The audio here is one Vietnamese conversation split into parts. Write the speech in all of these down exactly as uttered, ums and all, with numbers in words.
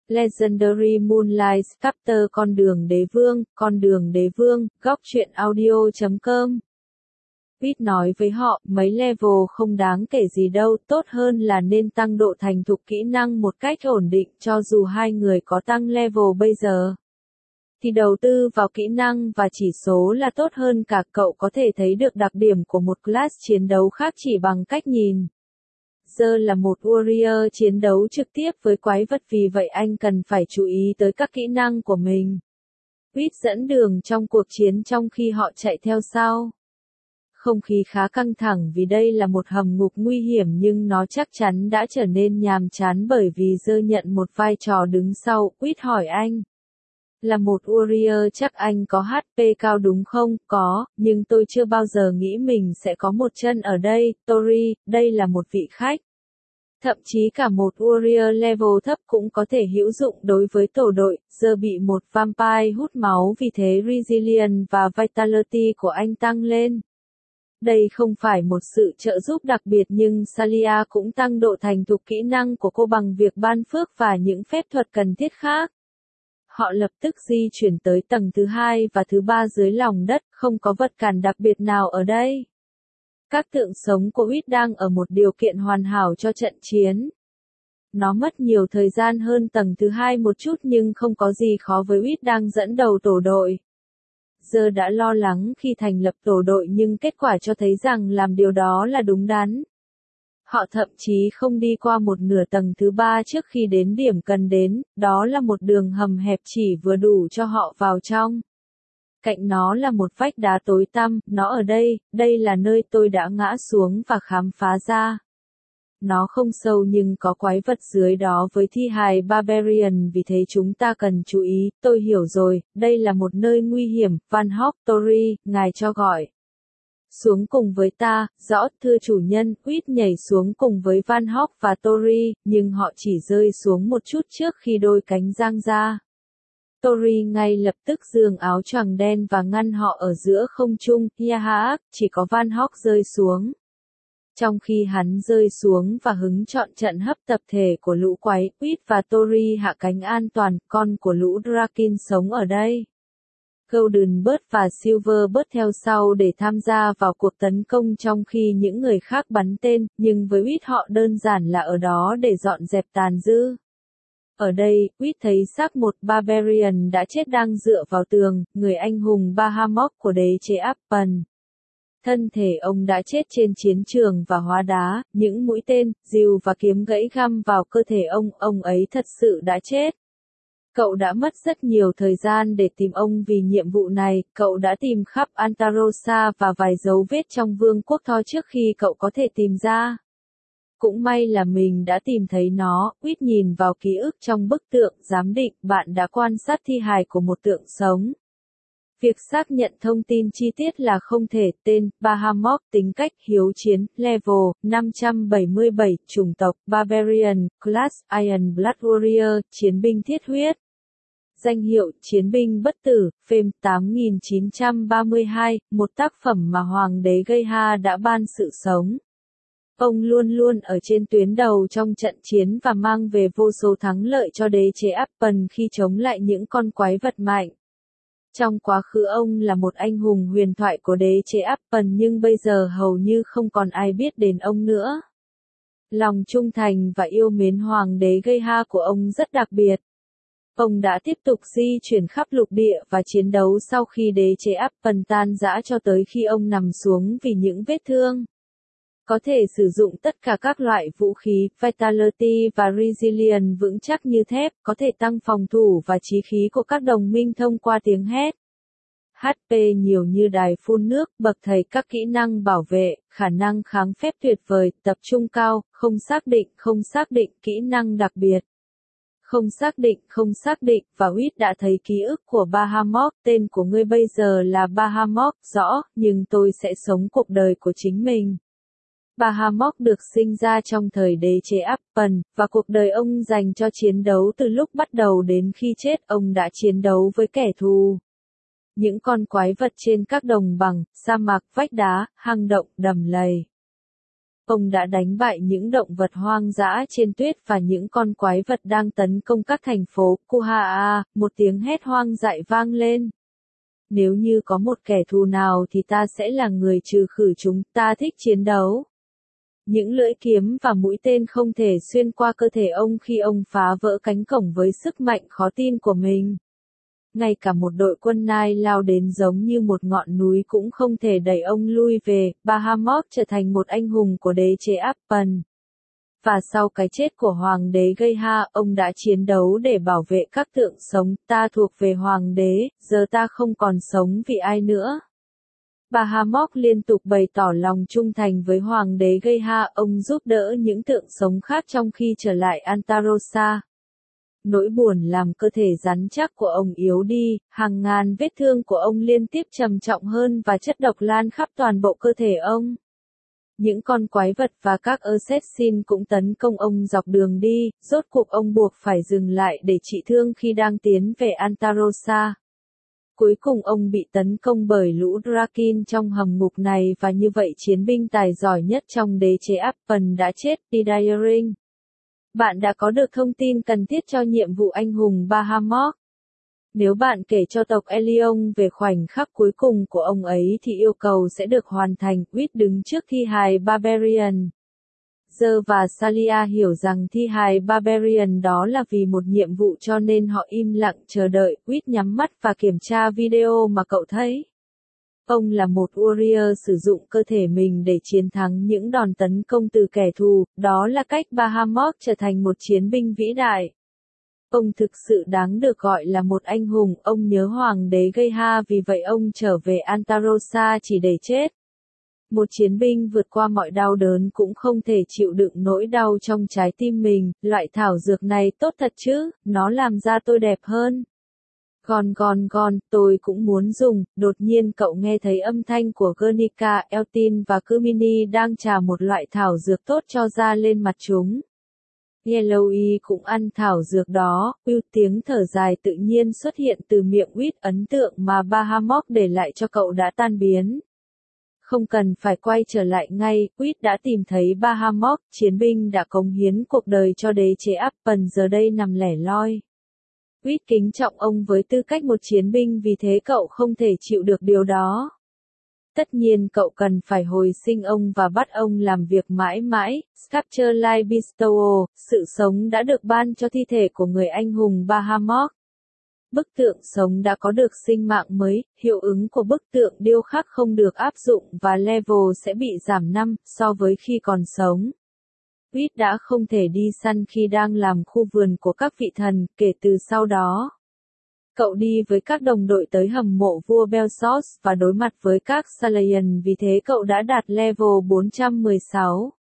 Legendary Moonlight Chapter Con đường đế vương, con đường đế vương, góc truyện audio chấm com. Pete nói với họ, mấy level không đáng kể gì đâu, tốt hơn là nên tăng độ thành thục kỹ năng một cách ổn định, cho dù hai người có tăng level bây giờ. Thì đầu tư vào kỹ năng và chỉ số là tốt hơn cả, cậu có thể thấy được đặc điểm của một class chiến đấu khác chỉ bằng cách nhìn. Giờ là một warrior chiến đấu trực tiếp với quái vật, vì vậy anh cần phải chú ý tới các kỹ năng của mình. Pete dẫn đường trong cuộc chiến trong khi họ chạy theo sau. Không khí khá căng thẳng vì đây là một hầm ngục nguy hiểm, nhưng nó chắc chắn đã trở nên nhàm chán bởi vì Giờ nhận một vai trò đứng sau. Pete hỏi anh. Là một warrior chắc anh có hát pê cao đúng không? Có, nhưng tôi chưa bao giờ nghĩ mình sẽ có một chân ở đây. Tori, đây là một vị khách. Thậm chí cả một warrior level thấp cũng có thể hữu dụng đối với tổ đội. Giờ bị một vampire hút máu, vì thế resilience và vitality của anh tăng lên. Đây không phải một sự trợ giúp đặc biệt, nhưng Salia cũng tăng độ thành thục kỹ năng của cô bằng việc ban phước và những phép thuật cần thiết khác. Họ lập tức di chuyển tới tầng thứ hai và thứ ba dưới lòng đất, không có vật cản đặc biệt nào ở đây. Các tượng sống của Pete đang ở một điều kiện hoàn hảo cho trận chiến. Nó mất nhiều thời gian hơn tầng thứ hai một chút, nhưng không có gì khó với Pete đang dẫn đầu tổ đội. Giờ đã lo lắng khi thành lập tổ đội, nhưng kết quả cho thấy rằng làm điều đó là đúng đắn. Họ thậm chí không đi qua một nửa tầng thứ ba trước khi đến điểm cần đến, đó là một đường hầm hẹp chỉ vừa đủ cho họ vào trong. Cạnh nó là một vách đá tối tăm, nó ở đây, đây là nơi tôi đã ngã xuống và khám phá ra. Nó không sâu nhưng có quái vật dưới đó với thi hài Barbarian, vì thế chúng ta cần chú ý. Tôi hiểu rồi, đây là một nơi nguy hiểm. Van Hawk, Tori, ngài cho gọi. Xuống cùng với ta, rõ, thưa chủ nhân. Pete nhảy xuống cùng với Van Hawk và Tori, nhưng họ chỉ rơi xuống một chút trước khi đôi cánh dang ra. Tori ngay lập tức giương áo choàng đen và ngăn họ ở giữa không trung. Yaha, chỉ có Van Hawk rơi xuống. Trong khi hắn rơi xuống và hứng chọn trận hấp tập thể của lũ quái, Pete và Tori hạ cánh an toàn. Con của lũ Draken sống ở đây. Golden Bird và Silver Bird theo sau để tham gia vào cuộc tấn công, trong khi những người khác bắn tên, nhưng với Pete họ đơn giản là ở đó để dọn dẹp tàn dư. Ở đây, Pete thấy xác một Barbarian đã chết đang dựa vào tường, người anh hùng Bahamut của đế chế Appen. Thân thể ông đã chết trên chiến trường và hóa đá, những mũi tên, rìu và kiếm gãy găm vào cơ thể ông, ông ấy thật sự đã chết. Cậu đã mất rất nhiều thời gian để tìm ông vì nhiệm vụ này, cậu đã tìm khắp Antarosa và vài dấu vết trong vương quốc Thor trước khi cậu có thể tìm ra. Cũng may là mình đã tìm thấy nó. Pete nhìn vào ký ức trong bức tượng, giám định, bạn đã quan sát thi hài của một tượng sống. Việc xác nhận thông tin chi tiết là không thể. Tên, Bahamut, tính cách, hiếu chiến, level, năm trăm bảy mươi bảy, chủng tộc, Barbarian, class, Iron Blood Warrior, chiến binh thiết huyết. Danh hiệu, chiến binh bất tử, phêm, tám nghìn chín trăm ba mươi hai, một tác phẩm mà Hoàng đế Geha đã ban sự sống. Ông luôn luôn ở trên tuyến đầu trong trận chiến và mang về vô số thắng lợi cho đế chế Appen khi chống lại những con quái vật mạnh. Trong quá khứ ông là một anh hùng huyền thoại của đế chế Appen, nhưng bây giờ hầu như không còn ai biết đến ông nữa. Lòng trung thành và yêu mến Hoàng đế Geha của ông rất đặc biệt. Ông đã tiếp tục di chuyển khắp lục địa và chiến đấu sau khi đế chế Appen tan rã cho tới khi ông nằm xuống vì những vết thương. Có thể sử dụng tất cả các loại vũ khí, Vitality và Resilience vững chắc như thép, có thể tăng phòng thủ và chí khí của các đồng minh thông qua tiếng hét. hát pê nhiều như đài phun nước, bậc thầy các kỹ năng bảo vệ, khả năng kháng phép tuyệt vời, tập trung cao, không xác định, không xác định, kỹ năng đặc biệt. Không xác định, không xác định, và Pete đã thấy ký ức của Bahamut, tên của ngươi bây giờ là Bahamut, rõ, nhưng tôi sẽ sống cuộc đời của chính mình. Bahamut được sinh ra trong thời đế chế Appen, và cuộc đời ông dành cho chiến đấu từ lúc bắt đầu đến khi chết. Ông đã chiến đấu với kẻ thù. Những con quái vật trên các đồng bằng, sa mạc, vách đá, hang động, đầm lầy. ông đã đánh bại những động vật hoang dã trên tuyết và những con quái vật đang tấn công các thành phố. Kuhaa, một tiếng hét hoang dại vang lên. Nếu như có một kẻ thù nào thì ta sẽ là người trừ khử chúng, ta thích chiến đấu. Những lưỡi kiếm và mũi tên không thể xuyên qua cơ thể ông khi ông phá vỡ cánh cổng với sức mạnh khó tin của mình. Ngay cả một đội quân Nai lao đến giống như một ngọn núi cũng không thể đẩy ông lui về. Bahamut trở thành một anh hùng của đế chế Appan. Và sau cái chết của hoàng đế Geha, ông đã chiến đấu để bảo vệ các tượng sống. Ta thuộc về hoàng đế, giờ ta không còn sống vì ai nữa. Bahamut liên tục bày tỏ lòng trung thành với hoàng đế Geha, ông giúp đỡ những tượng sống khác trong khi trở lại Antarossa. Nỗi buồn làm cơ thể rắn chắc của ông yếu đi, hàng ngàn vết thương của ông liên tiếp trầm trọng hơn và chất độc lan khắp toàn bộ cơ thể ông. Những con quái vật và các assassin cũng tấn công ông dọc đường đi, rốt cuộc ông buộc phải dừng lại để trị thương khi đang tiến về Antarossa. Cuối cùng ông bị tấn công bởi lũ Drakin trong hầm ngục này và như vậy chiến binh tài giỏi nhất trong đế chế Appan đã chết. Didaring. Bạn đã có được thông tin cần thiết cho nhiệm vụ anh hùng Bahamut. Nếu bạn kể cho tộc Elion về khoảnh khắc cuối cùng của ông ấy thì yêu cầu sẽ được hoàn thành. Quýt đứng trước thi hài Barbarian. Giờ và Salia hiểu rằng thi hài Barbarian đó là vì một nhiệm vụ cho nên họ im lặng chờ đợi. Quýt nhắm mắt và kiểm tra video mà cậu thấy. Ông là một warrior sử dụng cơ thể mình để chiến thắng những đòn tấn công từ kẻ thù, đó là cách Bahamut trở thành một chiến binh vĩ đại. Ông thực sự đáng được gọi là một anh hùng, ông nhớ hoàng đế Geha vì vậy ông trở về Antarossa chỉ để chết. Một chiến binh vượt qua mọi đau đớn cũng không thể chịu đựng nỗi đau trong trái tim mình, loại thảo dược này tốt thật chứ, nó làm da tôi đẹp hơn. Còn còn còn, tôi cũng muốn dùng. Đột nhiên cậu nghe thấy âm thanh của Guernica, Eltin và Kumini đang trà một loại thảo dược tốt cho da lên mặt chúng. Yellowy cũng ăn thảo dược đó. Uy tiếng thở dài tự nhiên xuất hiện từ miệng Quýt, ấn tượng mà Bahamut để lại cho cậu đã tan biến. Không cần phải quay trở lại ngay, Quýt đã tìm thấy Bahamut, chiến binh đã cống hiến cuộc đời cho đế chế Appan giờ đây nằm lẻ loi. Quýt kính trọng ông với tư cách một chiến binh vì thế cậu không thể chịu được điều đó. Tất nhiên cậu cần phải hồi sinh ông và bắt ông làm việc mãi mãi. Sculpture Life Bestow, sự sống đã được ban cho thi thể của người anh hùng Bahamut. Bức tượng sống đã có được sinh mạng mới, hiệu ứng của bức tượng điêu khắc không được áp dụng và level sẽ bị giảm năm so với khi còn sống. Quýt đã không thể đi săn khi đang làm khu vườn của các vị thần, kể từ sau đó. Cậu đi với các đồng đội tới hầm mộ vua Belsos và đối mặt với các Salayan vì thế cậu đã đạt level bốn trăm mười sáu.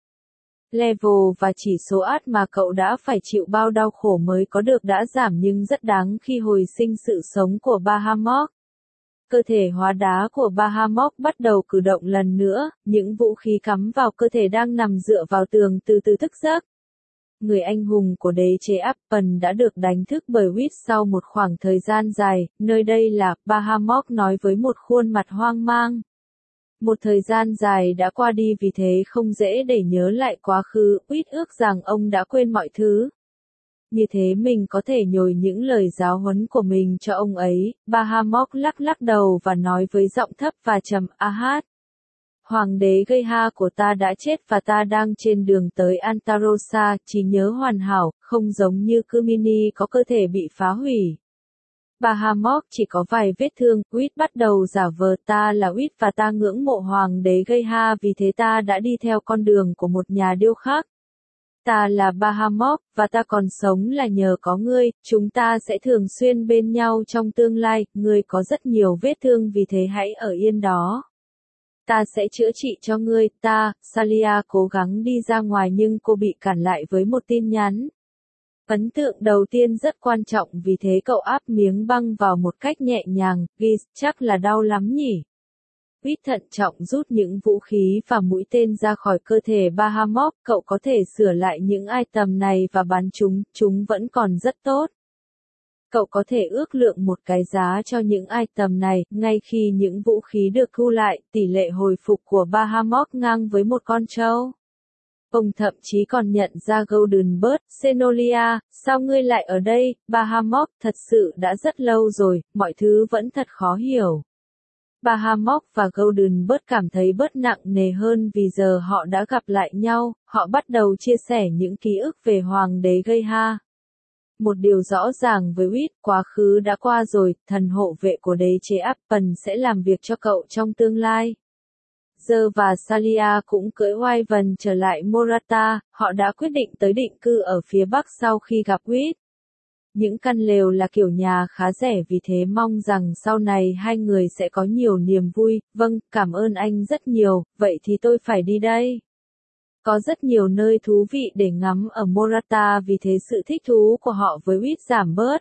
Level và chỉ số át mà cậu đã phải chịu bao đau khổ mới có được đã giảm nhưng rất đáng khi hồi sinh sự sống của Bahamut. Cơ thể hóa đá của Bahamut bắt đầu cử động lần nữa, những vũ khí cắm vào cơ thể đang nằm dựa vào tường từ từ thức giấc. Người anh hùng của đế chế Appan đã được đánh thức bởi Quýt sau một khoảng thời gian dài, nơi đây là, Bahamut nói với một khuôn mặt hoang mang. Một thời gian dài đã qua đi vì thế không dễ để nhớ lại quá khứ, Quýt ước rằng ông đã quên mọi thứ. Như thế mình có thể nhồi những lời giáo huấn của mình cho ông ấy. Bahamut lắc lắc đầu và nói với giọng thấp và trầm, Ahad. Hoàng đế Geha của ta đã chết và ta đang trên đường tới Antarossa, trí nhớ hoàn hảo, không giống như Kumini có cơ thể bị phá hủy. Bahamut chỉ có vài vết thương. Quýt bắt đầu giả vờ ta là Quýt và ta ngưỡng mộ hoàng đế Geha vì thế ta đã đi theo con đường của một nhà điêu khắc. Ta là Bahamut, và ta còn sống là nhờ có ngươi, chúng ta sẽ thường xuyên bên nhau trong tương lai, ngươi có rất nhiều vết thương vì thế hãy ở yên đó. Ta sẽ chữa trị cho ngươi, ta, Salia cố gắng đi ra ngoài nhưng cô bị cản lại với một tin nhắn. Ấn tượng đầu tiên rất quan trọng vì thế cậu áp miếng băng vào một cách nhẹ nhàng, Giz, chắc là đau lắm nhỉ. Quýt thận trọng rút những vũ khí và mũi tên ra khỏi cơ thể Bahamut, cậu có thể sửa lại những item này và bán chúng, chúng vẫn còn rất tốt. Cậu có thể ước lượng một cái giá cho những item này, ngay khi những vũ khí được thu lại, tỷ lệ hồi phục của Bahamut ngang với một con trâu. Ông thậm chí còn nhận ra Golden Bird, Xenolia, sao ngươi lại ở đây, Bahamut, thật sự đã rất lâu rồi, mọi thứ vẫn thật khó hiểu. Bahamut và Golden Bird cảm thấy bớt nặng nề hơn vì giờ họ đã gặp lại nhau, họ bắt đầu chia sẻ những ký ức về Hoàng đế Geha. Một điều rõ ràng với Whit, quá khứ đã qua rồi, thần hộ vệ của đế chế Apple sẽ làm việc cho cậu trong tương lai. Giờ và Salia cũng cưỡi Wyvern trở lại Morata, họ đã quyết định tới định cư ở phía bắc sau khi gặp Whit. Những căn lều là kiểu nhà khá rẻ vì thế mong rằng sau này hai người sẽ có nhiều niềm vui. Vâng, cảm ơn anh rất nhiều, vậy thì tôi phải đi đây. Có rất nhiều nơi thú vị để ngắm ở Morata vì thế sự thích thú của họ với Whit giảm bớt.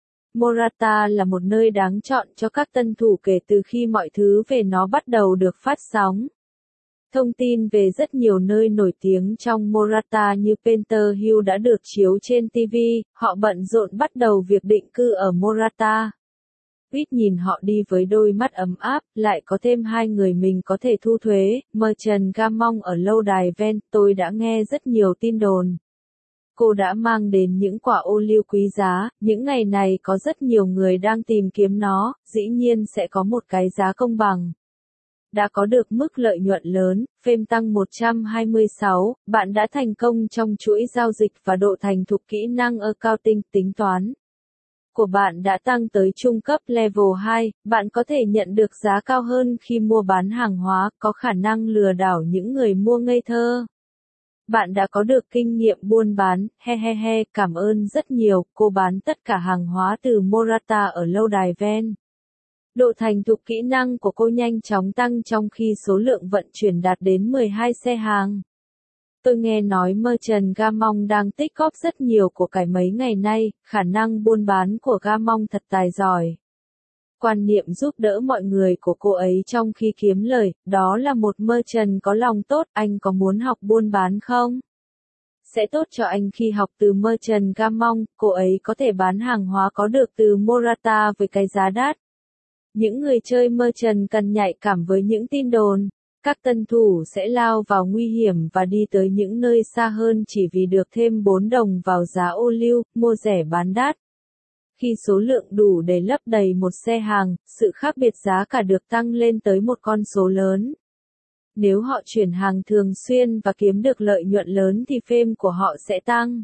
Morata là một nơi đáng chọn cho các tân thủ kể từ khi mọi thứ về nó bắt đầu được phát sóng. Thông tin về rất nhiều nơi nổi tiếng trong Morata như Panther Hill đã được chiếu trên ti vi, họ bận rộn bắt đầu việc định cư ở Morata. Whit nhìn họ đi với đôi mắt ấm áp, lại có thêm hai người mình có thể thu thuế, Merchant Gamong ở lâu đài Ven, tôi đã nghe rất nhiều tin đồn. Cô đã mang đến những quả ô liu quý giá, những ngày này có rất nhiều người đang tìm kiếm nó, dĩ nhiên sẽ có một cái giá công bằng. Đã có được mức lợi nhuận lớn, phêm tăng một trăm hai mươi sáu, bạn đã thành công trong chuỗi giao dịch và độ thành thục kỹ năng accounting tính toán của bạn đã tăng tới trung cấp level hai, bạn có thể nhận được giá cao hơn khi mua bán hàng hóa, có khả năng lừa đảo những người mua ngây thơ. Bạn đã có được kinh nghiệm buôn bán, he he he, cảm ơn rất nhiều, cô bán tất cả hàng hóa từ Morata ở lâu đài Ven. Độ thành thục kỹ năng của cô nhanh chóng tăng trong khi số lượng vận chuyển đạt đến mười hai xe hàng. Tôi nghe nói Merchant Gamong đang tích góp rất nhiều của cải mấy ngày nay, khả năng buôn bán của Gamong thật tài giỏi. Quan niệm giúp đỡ mọi người của cô ấy trong khi kiếm lời, đó là một Merchant có lòng tốt, anh có muốn học buôn bán không? Sẽ tốt cho anh khi học từ Merchant Gamong, cô ấy có thể bán hàng hóa có được từ Morata với cái giá đắt. Những người chơi Merchant cần nhạy cảm với những tin đồn. Các tân thủ sẽ lao vào nguy hiểm và đi tới những nơi xa hơn chỉ vì được thêm bốn đồng vào giá ô liu, mua rẻ bán đắt. Khi số lượng đủ để lấp đầy một xe hàng, sự khác biệt giá cả được tăng lên tới một con số lớn. Nếu họ chuyển hàng thường xuyên và kiếm được lợi nhuận lớn thì phêm của họ sẽ tăng.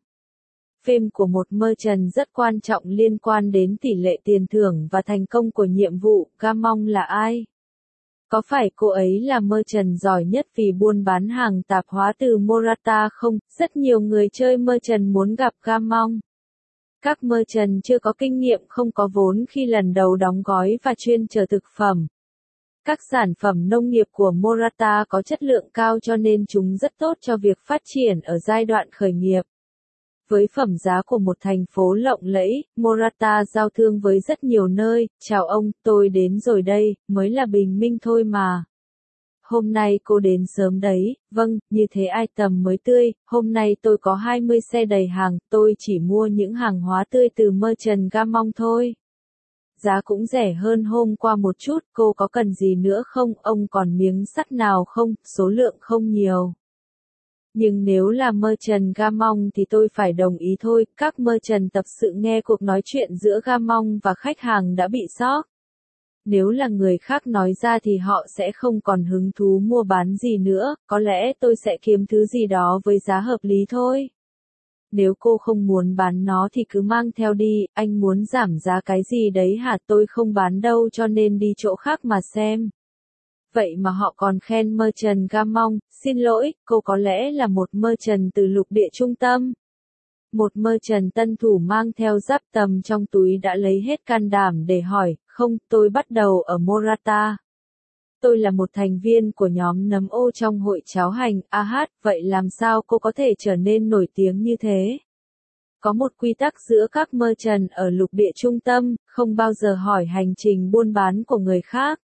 Phêm của một merchant rất quan trọng liên quan đến tỷ lệ tiền thưởng và thành công của nhiệm vụ. Gamong là ai? Có phải cô ấy là merchant giỏi nhất vì buôn bán hàng tạp hóa từ Morata không? Rất nhiều người chơi merchant muốn gặp Gamong. Các merchant chưa có kinh nghiệm không có vốn khi lần đầu đóng gói và chuyên chở thực phẩm. Các sản phẩm nông nghiệp của Morata có chất lượng cao cho nên chúng rất tốt cho việc phát triển ở giai đoạn khởi nghiệp. Với phẩm giá của một thành phố lộng lẫy, Morata giao thương với rất nhiều nơi. Chào ông, tôi đến rồi đây, mới là bình minh thôi mà. Hôm nay cô đến sớm đấy, vâng, như thế item mới tươi, hôm nay tôi có hai mươi xe đầy hàng, tôi chỉ mua những hàng hóa tươi từ Merchant Gamong thôi. Giá cũng rẻ hơn hôm qua một chút, cô có cần gì nữa không, ông còn miếng sắt nào không, số lượng không nhiều. Nhưng nếu là Merchant Gamong thì tôi phải đồng ý thôi, các merchant tập sự nghe cuộc nói chuyện giữa Gamong và khách hàng đã bị sốc. Nếu là người khác nói ra thì họ sẽ không còn hứng thú mua bán gì nữa, có lẽ tôi sẽ kiếm thứ gì đó với giá hợp lý thôi. Nếu cô không muốn bán nó thì cứ mang theo đi, anh muốn giảm giá cái gì đấy hả, tôi không bán đâu cho nên đi chỗ khác mà xem. Vậy mà họ còn khen Merchant Gamong, xin lỗi, cô có lẽ là một merchant từ lục địa trung tâm. Một merchant tân thủ mang theo giáp tầm trong túi đã lấy hết can đảm để hỏi, không, tôi bắt đầu ở Morata. Tôi là một thành viên của nhóm nấm ô trong hội cháo hành, a hát, vậy làm sao cô có thể trở nên nổi tiếng như thế? Có một quy tắc giữa các merchant ở lục địa trung tâm, không bao giờ hỏi hành trình buôn bán của người khác.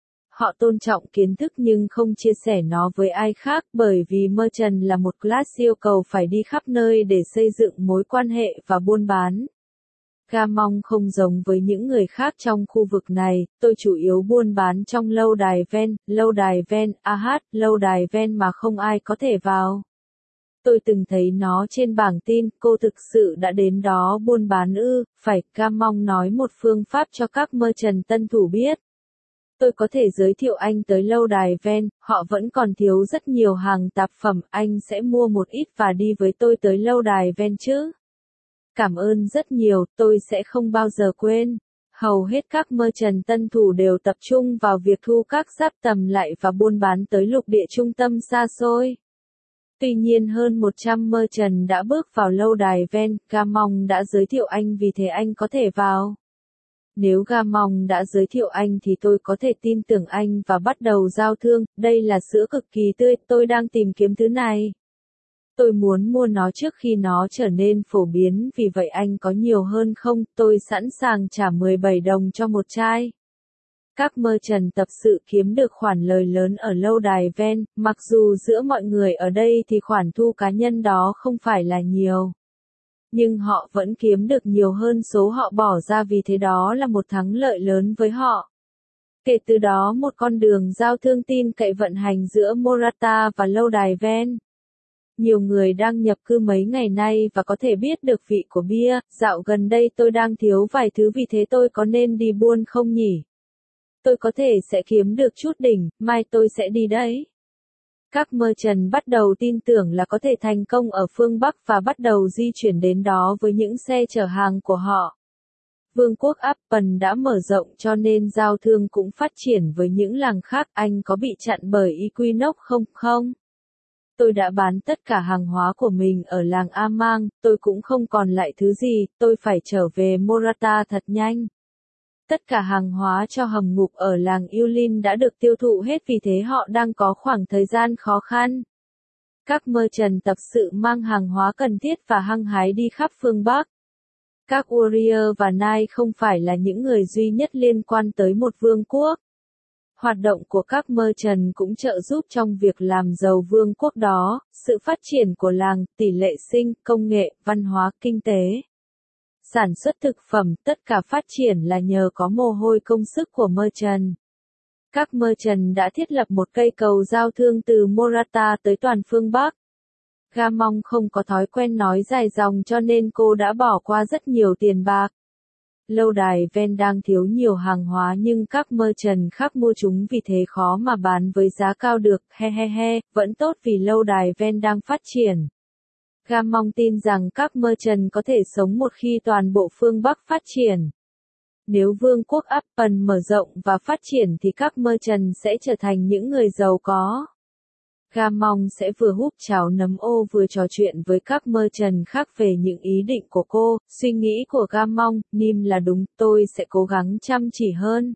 Họ tôn trọng kiến thức nhưng không chia sẻ nó với ai khác bởi vì merchant là một class yêu cầu phải đi khắp nơi để xây dựng mối quan hệ và buôn bán. Gamong không giống với những người khác trong khu vực này, tôi chủ yếu buôn bán trong lâu đài Ven, lâu đài Ven, a hát, lâu đài Ven mà không ai có thể vào. Tôi từng thấy nó trên bảng tin, cô thực sự đã đến đó buôn bán ư, phải, Gamong nói một phương pháp cho các merchant tân thủ biết. Tôi có thể giới thiệu anh tới lâu đài ven, họ vẫn còn thiếu rất nhiều hàng tạp phẩm, anh sẽ mua một ít và đi với tôi tới lâu đài ven chứ. Cảm ơn rất nhiều, tôi sẽ không bao giờ quên. Hầu hết các merchant tân thủ đều tập trung vào việc thu các giáp tầm lại và buôn bán tới lục địa trung tâm xa xôi. Tuy nhiên hơn một trăm merchant đã bước vào lâu đài ven, Gamong đã giới thiệu anh vì thế anh có thể vào. Nếu Gamong đã giới thiệu anh thì tôi có thể tin tưởng anh và bắt đầu giao thương, đây là sữa cực kỳ tươi, tôi đang tìm kiếm thứ này. Tôi muốn mua nó trước khi nó trở nên phổ biến, vì vậy anh có nhiều hơn không, tôi sẵn sàng trả mười bảy đồng cho một chai. Các merchant tập sự kiếm được khoản lời lớn ở lâu đài ven, mặc dù giữa mọi người ở đây thì khoản thu cá nhân đó không phải là nhiều. Nhưng họ vẫn kiếm được nhiều hơn số họ bỏ ra, vì thế đó là một thắng lợi lớn với họ. Kể từ đó một con đường giao thương tin cậy vận hành giữa Morata và lâu đài ven. Nhiều người đang nhập cư mấy ngày nay và có thể biết được vị của bia, dạo gần đây tôi đang thiếu vài thứ vì thế tôi có nên đi buôn không nhỉ? Tôi có thể sẽ kiếm được chút đỉnh, mai tôi sẽ đi đấy. Các merchant bắt đầu tin tưởng là có thể thành công ở phương Bắc và bắt đầu di chuyển đến đó với những xe chở hàng của họ. Vương quốc Appen đã mở rộng cho nên giao thương cũng phát triển với những làng khác. Anh có bị chặn bởi Equinox không không? Tôi đã bán tất cả hàng hóa của mình ở làng Amang, tôi cũng không còn lại thứ gì, tôi phải trở về Morata thật nhanh. Tất cả hàng hóa cho hầm ngục ở làng Yulin đã được tiêu thụ hết vì thế họ đang có khoảng thời gian khó khăn. Các merchant tập sự mang hàng hóa cần thiết và hăng hái đi khắp phương Bắc. Các warrior và knight không phải là những người duy nhất liên quan tới một vương quốc. Hoạt động của các merchant cũng trợ giúp trong việc làm giàu vương quốc đó, sự phát triển của làng, tỷ lệ sinh, công nghệ, văn hóa, kinh tế. Sản xuất thực phẩm, tất cả phát triển là nhờ có mồ hôi công sức của merchant. Các merchant đã thiết lập một cây cầu giao thương từ Morata tới toàn phương Bắc. Gamong không có thói quen nói dài dòng cho nên cô đã bỏ qua rất nhiều tiền bạc. Lâu đài ven đang thiếu nhiều hàng hóa nhưng các merchant khác mua chúng vì thế khó mà bán với giá cao được, he he he, vẫn tốt vì lâu đài ven đang phát triển. Gamong tin rằng các merchant có thể sống một khi toàn bộ phương Bắc phát triển. Nếu vương quốc Appen mở rộng và phát triển thì các merchant sẽ trở thành những người giàu có. Gamong sẽ vừa húp cháo nấm ô vừa trò chuyện với các merchant khác về những ý định của cô. Suy nghĩ của Gamong, Nim là đúng, tôi sẽ cố gắng chăm chỉ hơn.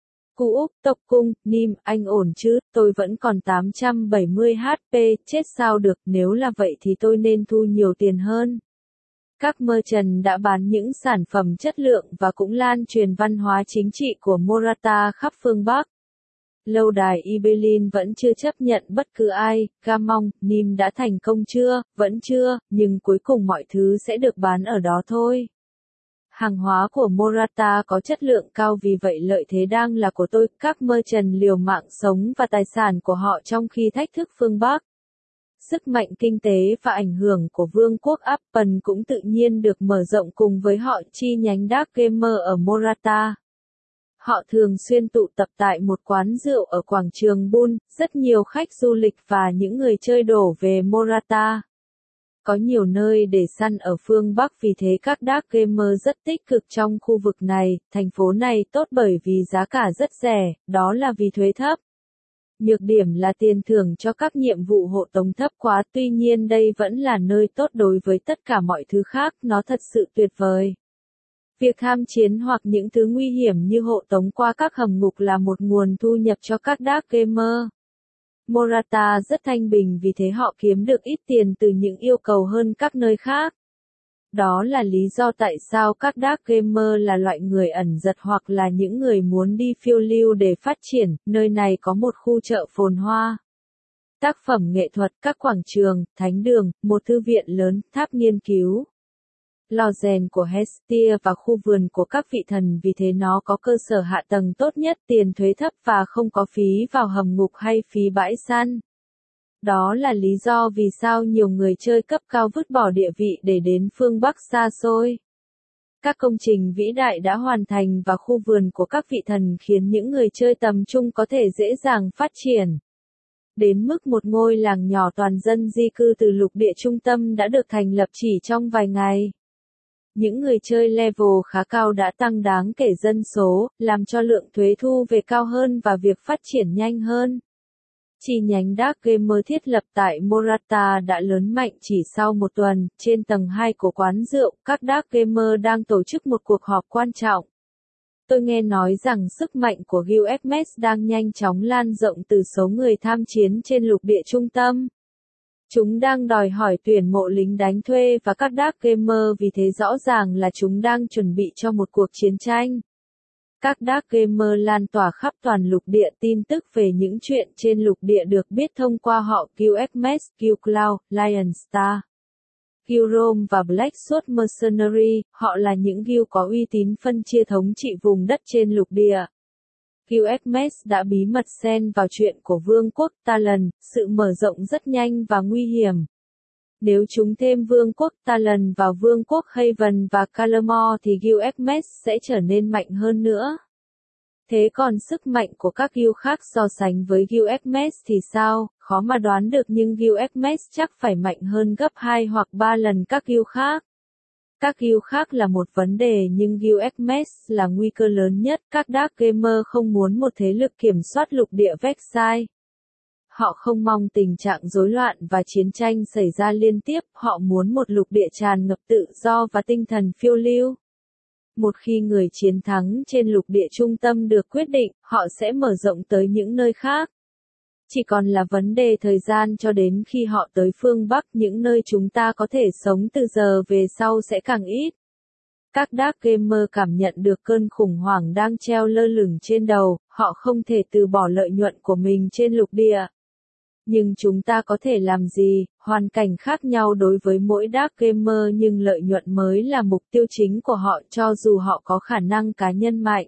Cụ Úc, Tộc Cung, Nim, anh ổn chứ, tôi vẫn còn tám trăm bảy mươi H P, chết sao được, nếu là vậy thì tôi nên thu nhiều tiền hơn. Các merchant đã bán những sản phẩm chất lượng và cũng lan truyền văn hóa chính trị của Morata khắp phương Bắc. Lâu đài Ibelin vẫn chưa chấp nhận bất cứ ai, Gamong, Nim đã thành công chưa, vẫn chưa, nhưng cuối cùng mọi thứ sẽ được bán ở đó thôi. Hàng hóa của Morata có chất lượng cao vì vậy lợi thế đang là của tôi, các merchant liều mạng sống và tài sản của họ trong khi thách thức phương Bắc. Sức mạnh kinh tế và ảnh hưởng của vương quốc Appen cũng tự nhiên được mở rộng cùng với họ chi nhánh Dark Gamer ở Morata. Họ thường xuyên tụ tập tại một quán rượu ở quảng trường Bull, rất nhiều khách du lịch và những người chơi đổ về Morata. Có nhiều nơi để săn ở phương Bắc vì thế các Dark Gamer rất tích cực trong khu vực này, thành phố này tốt bởi vì giá cả rất rẻ, đó là vì thuế thấp. Nhược điểm là tiền thưởng cho các nhiệm vụ hộ tống thấp quá, tuy nhiên đây vẫn là nơi tốt đối với tất cả mọi thứ khác, nó thật sự tuyệt vời. Việc tham chiến hoặc những thứ nguy hiểm như hộ tống qua các hầm ngục là một nguồn thu nhập cho các Dark Gamer. Morata rất thanh bình vì thế họ kiếm được ít tiền từ những yêu cầu hơn các nơi khác. Đó là lý do tại sao các Dark Gamer là loại người ẩn giật hoặc là những người muốn đi phiêu lưu để phát triển, nơi này có một khu chợ phồn hoa. Tác phẩm nghệ thuật, các quảng trường, thánh đường, một thư viện lớn, tháp nghiên cứu. Lò rèn của Hestia và khu vườn của các vị thần vì thế nó có cơ sở hạ tầng tốt nhất, tiền thuế thấp và không có phí vào hầm ngục hay phí bãi săn. Đó là lý do vì sao nhiều người chơi cấp cao vứt bỏ địa vị để đến phương Bắc xa xôi. Các công trình vĩ đại đã hoàn thành và khu vườn của các vị thần khiến những người chơi tầm trung có thể dễ dàng phát triển. Đến mức một ngôi làng nhỏ toàn dân di cư từ lục địa trung tâm đã được thành lập chỉ trong vài ngày. Những người chơi level khá cao đã tăng đáng kể dân số, làm cho lượng thuế thu về cao hơn và việc phát triển nhanh hơn. Chi nhánh Dark Gamer thiết lập tại Morata đã lớn mạnh chỉ sau một tuần. Trên tầng hai của quán rượu, các Dark Gamer đang tổ chức một cuộc họp quan trọng. Tôi nghe nói rằng sức mạnh của Guildmates đang nhanh chóng lan rộng từ số người tham chiến trên lục địa trung tâm. Chúng đang đòi hỏi tuyển mộ lính đánh thuê và các Dark Gamer vì thế rõ ràng là chúng đang chuẩn bị cho một cuộc chiến tranh. Các Dark Gamer lan tỏa khắp toàn lục địa tin tức về những chuyện trên lục địa được biết thông qua họ Guildmates, Guildcloud, Lionstar, Guild Rome và Black Sword Mercenary. Họ là những guild có uy tín phân chia thống trị vùng đất trên lục địa. Guildmates đã bí mật xen vào chuyện của Vương quốc Talon, sự mở rộng rất nhanh và nguy hiểm. Nếu chúng thêm Vương quốc Talon vào Vương quốc Haven và Calamore thì Guildmates sẽ trở nên mạnh hơn nữa. Thế còn sức mạnh của các guild khác so sánh với Guildmates thì sao? Khó mà đoán được nhưng Guildmates chắc phải mạnh hơn gấp hai hoặc ba lần các guild khác. Các guild khác là một vấn đề nhưng Guildmates là nguy cơ lớn nhất. Các Dark Gamer không muốn một thế lực kiểm soát lục địa Vexai. Họ không mong tình trạng rối loạn và chiến tranh xảy ra liên tiếp, họ muốn một lục địa tràn ngập tự do và tinh thần phiêu lưu. Một khi người chiến thắng trên lục địa trung tâm được quyết định, họ sẽ mở rộng tới những nơi khác. Chỉ còn là vấn đề thời gian cho đến khi họ tới phương Bắc, những nơi chúng ta có thể sống từ giờ về sau sẽ càng ít. Các Dark Gamer cảm nhận được cơn khủng hoảng đang treo lơ lửng trên đầu, họ không thể từ bỏ lợi nhuận của mình trên lục địa. Nhưng chúng ta có thể làm gì? Hoàn cảnh khác nhau đối với mỗi Dark Gamer nhưng lợi nhuận mới là mục tiêu chính của họ cho dù họ có khả năng cá nhân mạnh.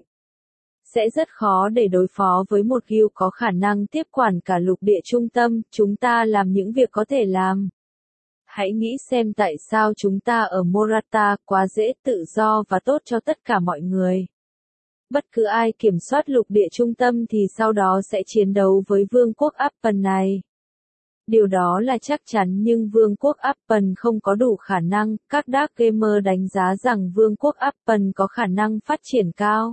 Sẽ rất khó để đối phó với một guild có khả năng tiếp quản cả lục địa trung tâm, chúng ta làm những việc có thể làm. Hãy nghĩ xem tại sao chúng ta ở Morata quá dễ, tự do và tốt cho tất cả mọi người. Bất cứ ai kiểm soát lục địa trung tâm thì sau đó sẽ chiến đấu với vương quốc Appen này. Điều đó là chắc chắn nhưng vương quốc Appen không có đủ khả năng, các Dark Gamer đánh giá rằng vương quốc Appen có khả năng phát triển cao.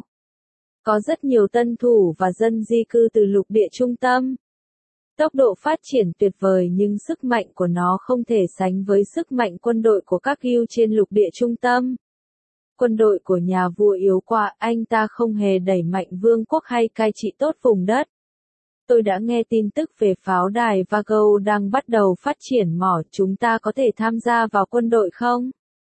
Có rất nhiều tân thủ và dân di cư từ lục địa trung tâm. Tốc độ phát triển tuyệt vời nhưng sức mạnh của nó không thể sánh với sức mạnh quân đội của các guild trên lục địa trung tâm. Quân đội của nhà vua yếu quá, anh ta không hề đẩy mạnh vương quốc hay cai trị tốt vùng đất. Tôi đã nghe tin tức về pháo đài Vago đang bắt đầu phát triển mỏ, chúng ta có thể tham gia vào quân đội không?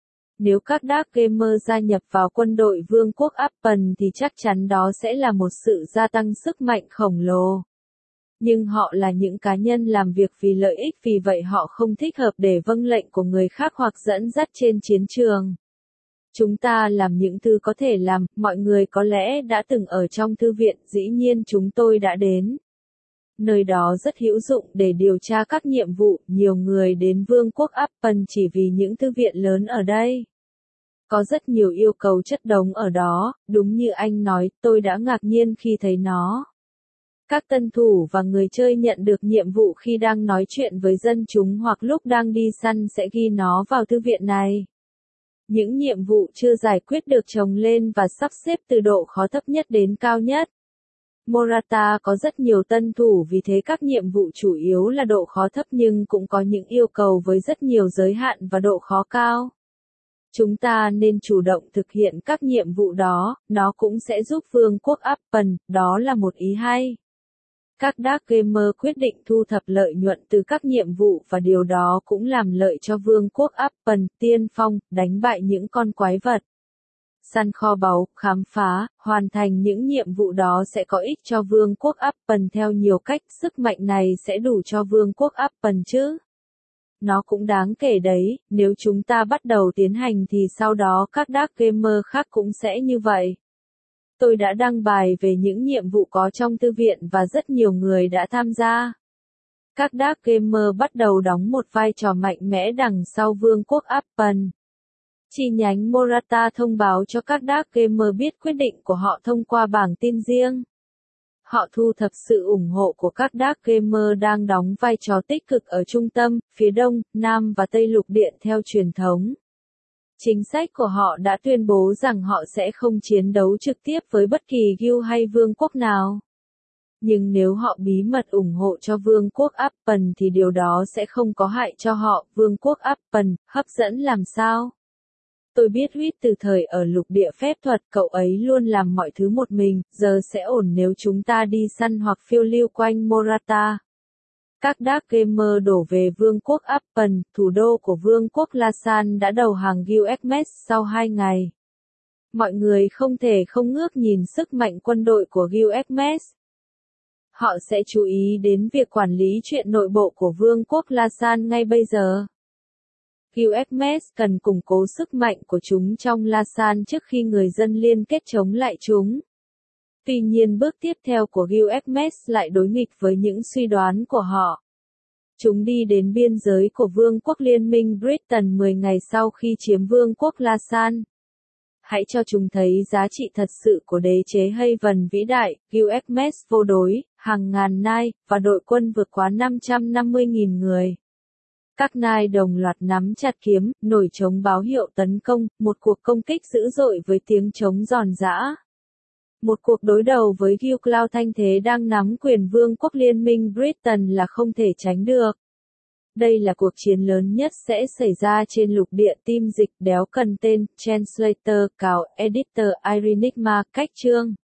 Nếu các Dark Gamer gia nhập vào quân đội vương quốc Appen thì chắc chắn đó sẽ là một sự gia tăng sức mạnh khổng lồ. Nhưng họ là những cá nhân làm việc vì lợi ích, vì vậy họ không thích hợp để vâng lệnh của người khác hoặc dẫn dắt trên chiến trường. Chúng ta làm những thứ có thể làm, mọi người có lẽ đã từng ở trong thư viện, dĩ nhiên chúng tôi đã đến. Nơi đó rất hữu dụng để điều tra các nhiệm vụ, nhiều người đến vương quốc Appen chỉ vì những thư viện lớn ở đây. Có rất nhiều yêu cầu chất đống ở đó, đúng như anh nói, tôi đã ngạc nhiên khi thấy nó. Các tân thủ và người chơi nhận được nhiệm vụ khi đang nói chuyện với dân chúng hoặc lúc đang đi săn sẽ ghi nó vào thư viện này. Những nhiệm vụ chưa giải quyết được chồng lên và sắp xếp từ độ khó thấp nhất đến cao nhất. Morata có rất nhiều tân thủ vì thế các nhiệm vụ chủ yếu là độ khó thấp nhưng cũng có những yêu cầu với rất nhiều giới hạn và độ khó cao. Chúng ta nên chủ động thực hiện các nhiệm vụ đó, nó cũng sẽ giúp vương quốc Appen, đó là một ý hay. Các Dark Gamer quyết định thu thập lợi nhuận từ các nhiệm vụ và điều đó cũng làm lợi cho vương quốc Appen, tiên phong, đánh bại những con quái vật. Săn kho báu, khám phá, hoàn thành những nhiệm vụ đó sẽ có ích cho vương quốc Appen theo nhiều cách, sức mạnh này sẽ đủ cho vương quốc Appen chứ. Nó cũng đáng kể đấy, nếu chúng ta bắt đầu tiến hành thì sau đó các Dark Gamer khác cũng sẽ như vậy. Tôi đã đăng bài về những nhiệm vụ có trong thư viện và rất nhiều người đã tham gia. các dark gamer bắt đầu đóng một vai trò mạnh mẽ đằng sau vương quốc Apple. Chi nhánh Morata thông báo cho các dark gamer biết quyết định của họ thông qua bảng tin riêng. Họ thu thập sự ủng hộ của các dark gamer đang đóng vai trò tích cực ở trung tâm, phía đông, nam và tây lục điện theo truyền thống. Chính sách của họ đã tuyên bố rằng họ sẽ không chiến đấu trực tiếp với bất kỳ guild hay vương quốc nào. Nhưng nếu họ bí mật ủng hộ cho vương quốc Apple thì điều đó sẽ không có hại cho họ. Vương quốc Apple, hấp dẫn làm sao? Tôi biết Huyết từ thời ở lục địa phép thuật, cậu ấy luôn làm mọi thứ một mình, giờ sẽ ổn nếu chúng ta đi săn hoặc phiêu lưu quanh Morata. Các dark gamer đổ về vương quốc Apple, thủ đô của vương quốc Lasan đã đầu hàng Guild Hermes sau hai ngày. Mọi người không thể không ngước nhìn sức mạnh quân đội của Guild Hermes. Họ sẽ chú ý đến việc quản lý chuyện nội bộ của vương quốc Lasan ngay bây giờ. Guild Hermes cần củng cố sức mạnh của chúng trong Lasan trước khi người dân liên kết chống lại chúng. Tuy nhiên bước tiếp theo của Guild Hermes lại đối nghịch với những suy đoán của họ. Chúng đi đến biên giới của Vương quốc Liên minh Britain mười ngày sau khi chiếm Vương quốc Lasan. Hãy cho chúng thấy giá trị thật sự của đế chế Haven vĩ đại, Guild Hermes vô đối, hàng ngàn nai, và đội quân vượt quá năm trăm năm mươi nghìn người. Các nai đồng loạt nắm chặt kiếm, nổi trống báo hiệu tấn công, một cuộc công kích dữ dội với tiếng trống giòn giã. Một cuộc đối đầu với Guild Cloud thanh thế đang nắm quyền Vương quốc Liên minh Britain là không thể tránh được. Đây là cuộc chiến lớn nhất sẽ xảy ra trên lục địa. Team dịch đéo cần tên, Translator, Cào, Editor, Irenigma, cách chương.